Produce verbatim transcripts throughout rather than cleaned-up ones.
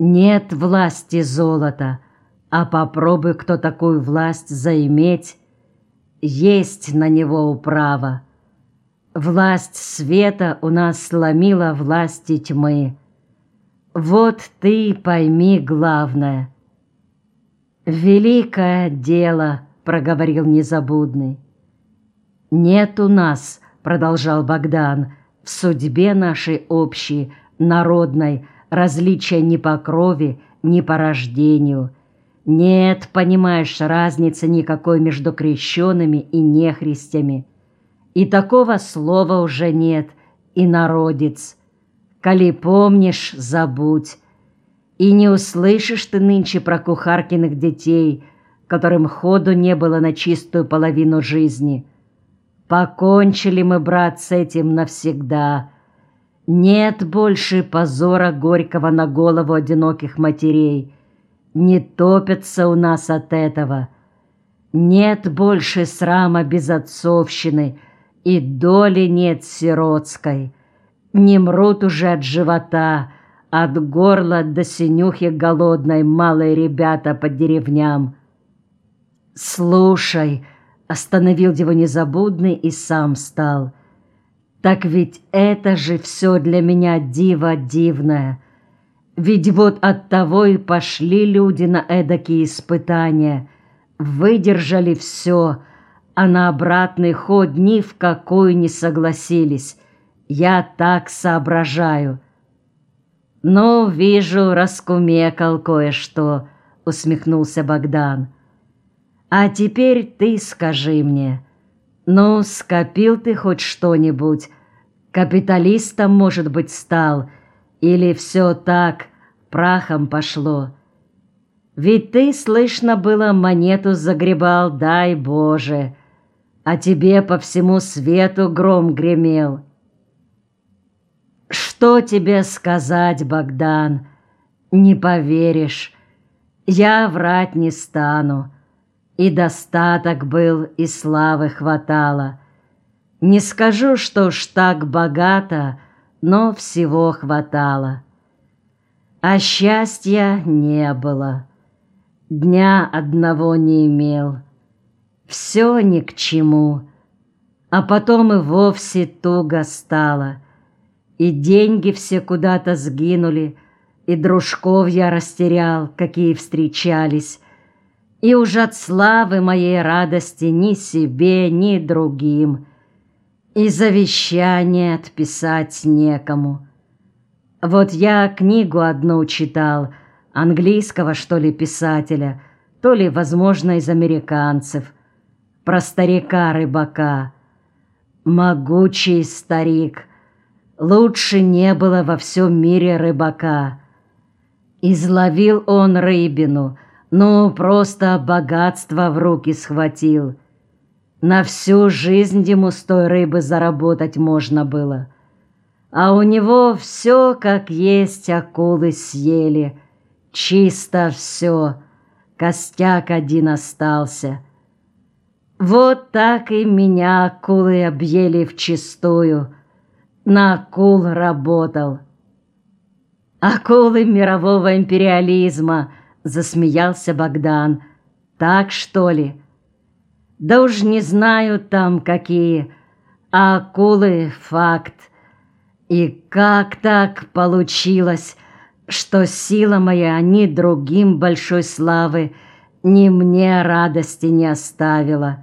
Нет власти золота, а попробуй кто такую власть заиметь, есть на него управа. Власть света у нас сломила власти тьмы. Вот ты пойми главное. «Великое дело», — проговорил Незабудный. «Нет у нас», — продолжал Богдан, — «в судьбе нашей общей, народной, различия ни по крови, ни по рождению. Нет, понимаешь, разницы никакой между крещенными и нехристями. И такого слова уже нет, и народец. Коли помнишь, забудь. И не услышишь ты нынче про кухаркиных детей, которым ходу не было на чистую половину жизни. Покончили мы, брат, с этим навсегда. Нет больше позора горького на голову одиноких матерей. Не топятся у нас от этого. Нет больше срама безотцовщины, и доли нет сиротской. Не мрут уже от живота, от горла до синюхи голодной малые ребята по деревням. «Слушай», — остановил его Незабудный и сам встал, — «так ведь это же все для меня диво дивное. Ведь вот оттого и пошли люди на эдакие испытания, выдержали все, а на обратный ход ни в какую не согласились. Я так соображаю». «Ну, вижу, раскумекал кое-что», — усмехнулся Богдан. «А теперь ты скажи мне, ну, скопил ты хоть что-нибудь? Капиталистом, может быть, стал? Или все так, прахом пошло? Ведь ты, слышно было, монету загребал, дай Боже, а тебе по всему свету гром гремел». «Что тебе сказать, Богдан? Не поверишь. Я врать не стану. И достаток был, и славы хватало. Не скажу, что уж так богато, но всего хватало. А счастья не было. Дня одного не имел. Все ни к чему. А потом и вовсе туго стало. И деньги все куда-то сгинули, и дружков я растерял, какие встречались. И уж от славы моей радости ни себе, ни другим. И завещание отписать некому. Вот я книгу одну читал, английского, что ли, писателя, то ли, возможно, из американцев, про старика-рыбака. Могучий старик. Лучше не было во всем мире рыбака. Изловил он рыбину, ну, просто богатство в руки схватил. На всю жизнь ему с той рыбы заработать можно было. А у него все как есть акулы съели. Чисто все, костяк один остался. Вот так и меня акулы объели вчистую. На акул работал. «Акулы мирового империализма», — засмеялся Богдан. «Так, что ли?» «Да уж не знаю там какие, а акулы — факт. И как так получилось, что сила моя ни другим большой славы, ни мне радости не оставила?»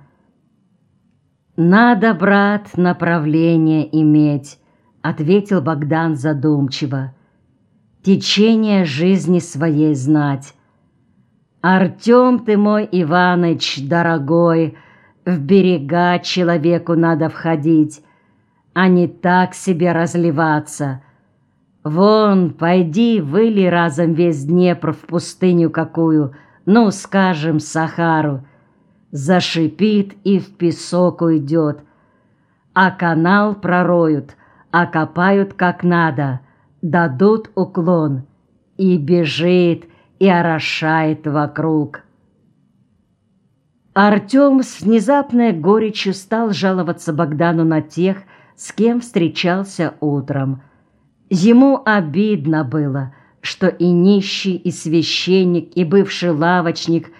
«Надо, брат, направление иметь», — ответил Богдан задумчиво. «Течение жизни своей знать. Артем ты мой, Иваныч, дорогой, в берега человеку надо входить, а не так себе разливаться. Вон, пойди, выли разом весь Днепр в пустыню какую, ну, скажем, Сахару. Зашипит и в песок уйдет, а канал пророют, окопают как надо, дадут уклон, и бежит, и орошает вокруг». Артем с внезапной горечью стал жаловаться Богдану на тех, с кем встречался утром. Ему обидно было, что и нищий, и священник, и бывший лавочник